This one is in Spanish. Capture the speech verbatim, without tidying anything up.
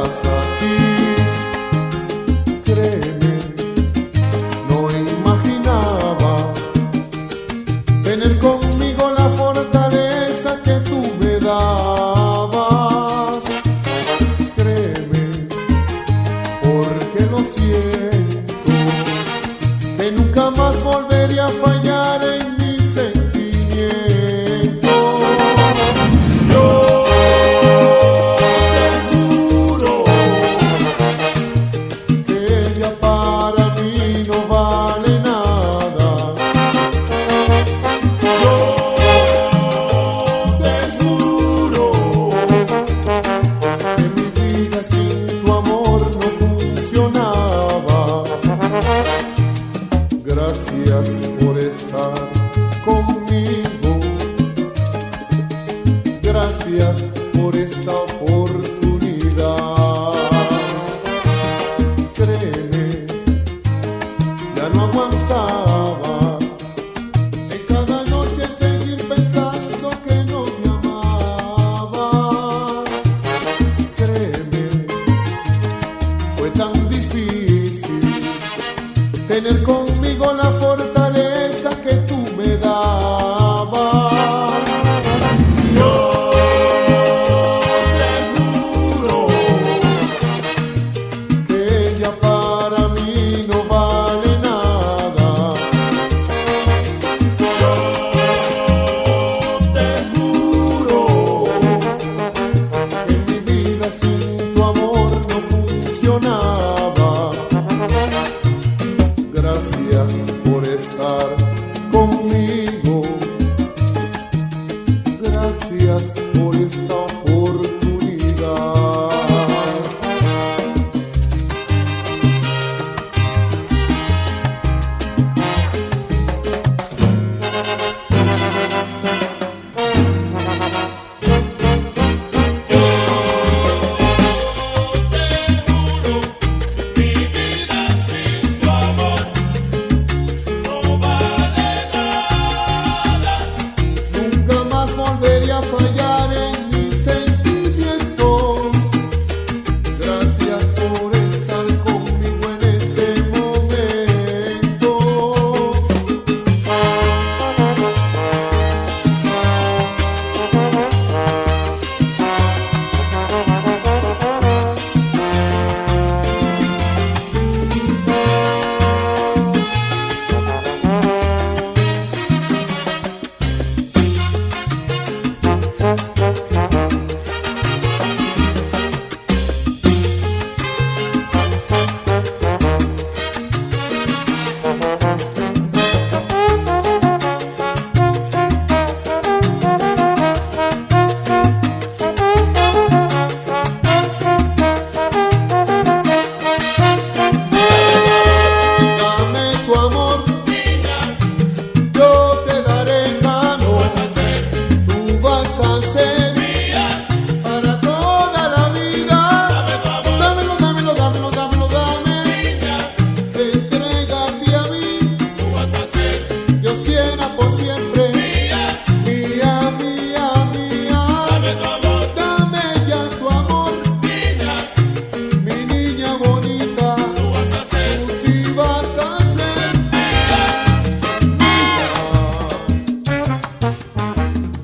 estás aquí. Créeme, no imaginaba tener conmigo la fortaleza que tú me dabas. Créeme, porque lo siento, que nunca más volvería a fallar en mis sentimientos. Yo te juro que ella para mí no vale nada. Yo te juro que mi vida sin tu amor no funcionaba. Gracias por estar conmigo. Gracias por esta oportunidad. Créeme, ya no aguantaba en cada noche seguir pensando que no me amabas. Créeme, fue tan difícil tener